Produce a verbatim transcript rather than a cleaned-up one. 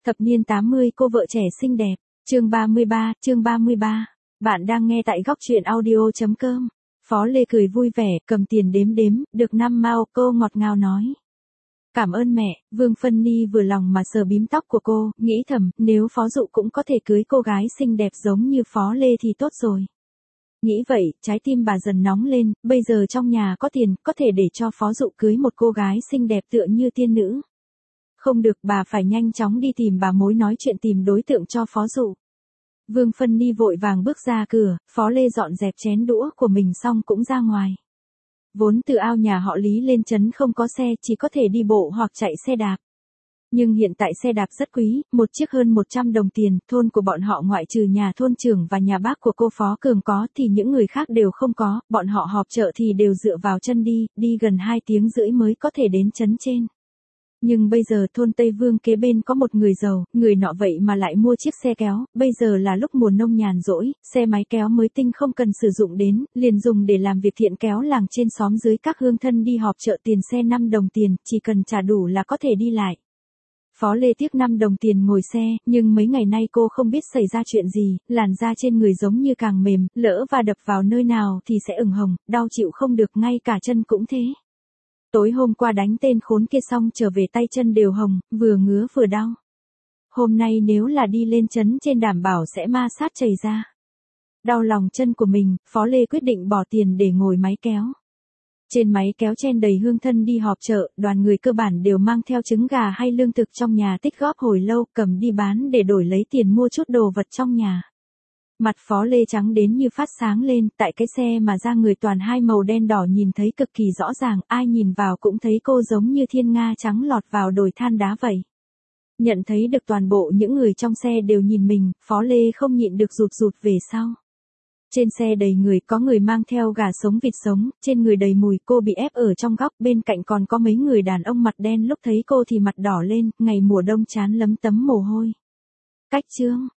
Thập niên tám mươi cô vợ trẻ xinh đẹp, chương ba mươi ba, chương ba mươi ba. Bạn đang nghe tại góc truyện audio chấm com. Phó Lê cười vui vẻ, cầm tiền đếm đếm, được năm mao, cô ngọt ngào nói. Cảm ơn mẹ. Vương Phân Ni vừa lòng mà sờ bím tóc của cô, nghĩ thầm, nếu Phó Dụ cũng có thể cưới cô gái xinh đẹp giống như Phó Lê thì tốt rồi. Nghĩ vậy, trái tim bà dần nóng lên, bây giờ trong nhà có tiền, có thể để cho Phó Dụ cưới một cô gái xinh đẹp tựa như tiên nữ. Không được, bà phải nhanh chóng đi tìm bà mối nói chuyện tìm đối tượng cho Phó Dụ. Vương Phân Ni vội vàng bước ra cửa, Phó Lê dọn dẹp chén đũa của mình xong cũng ra ngoài. Vốn từ ao nhà họ Lý lên trấn không có xe, chỉ có thể đi bộ hoặc chạy xe đạp. Nhưng hiện tại xe đạp rất quý, một chiếc hơn một trăm đồng tiền, thôn của bọn họ ngoại trừ nhà thôn trưởng và nhà bác của cô Phó Cường có thì những người khác đều không có, bọn họ họp chợ thì đều dựa vào chân đi, đi gần hai tiếng rưỡi mới có thể đến trấn trên. Nhưng bây giờ thôn Tây Vương kế bên có một người giàu, người nọ vậy mà lại mua chiếc xe kéo, bây giờ là lúc mùa nông nhàn rỗi, xe máy kéo mới tinh không cần sử dụng đến, liền dùng để làm việc thiện kéo làng trên xóm dưới các hương thân đi họp chợ tiền xe năm đồng tiền, chỉ cần trả đủ là có thể đi lại. Phó Lê tiếc năm đồng tiền ngồi xe, nhưng mấy ngày nay cô không biết xảy ra chuyện gì, làn da trên người giống như càng mềm, lỡ và đập vào nơi nào thì sẽ ửng hồng, đau chịu không được, ngay cả chân cũng thế. Tối hôm qua đánh tên khốn kia xong trở về tay chân đều hồng, vừa ngứa vừa đau. Hôm nay nếu là đi lên trấn trên đảm bảo sẽ ma sát chảy ra. Đau lòng chân của mình, Phó Lê quyết định bỏ tiền để ngồi máy kéo. Trên máy kéo chen đầy hương thân đi họp chợ, đoàn người cơ bản đều mang theo trứng gà hay lương thực trong nhà tích góp hồi lâu, cầm đi bán để đổi lấy tiền mua chút đồ vật trong nhà. Mặt Phó Lê trắng đến như phát sáng lên, tại cái xe mà da người toàn hai màu đen đỏ nhìn thấy cực kỳ rõ ràng, ai nhìn vào cũng thấy cô giống như thiên nga trắng lọt vào đồi than đá vậy. Nhận thấy được toàn bộ những người trong xe đều nhìn mình, Phó Lê không nhịn được rụt rụt về sau. Trên xe đầy người, có người mang theo gà sống vịt sống, trên người đầy mùi, cô bị ép ở trong góc, bên cạnh còn có mấy người đàn ông mặt đen, lúc thấy cô thì mặt đỏ lên, ngày mùa đông chán lấm tấm mồ hôi. Cách chương,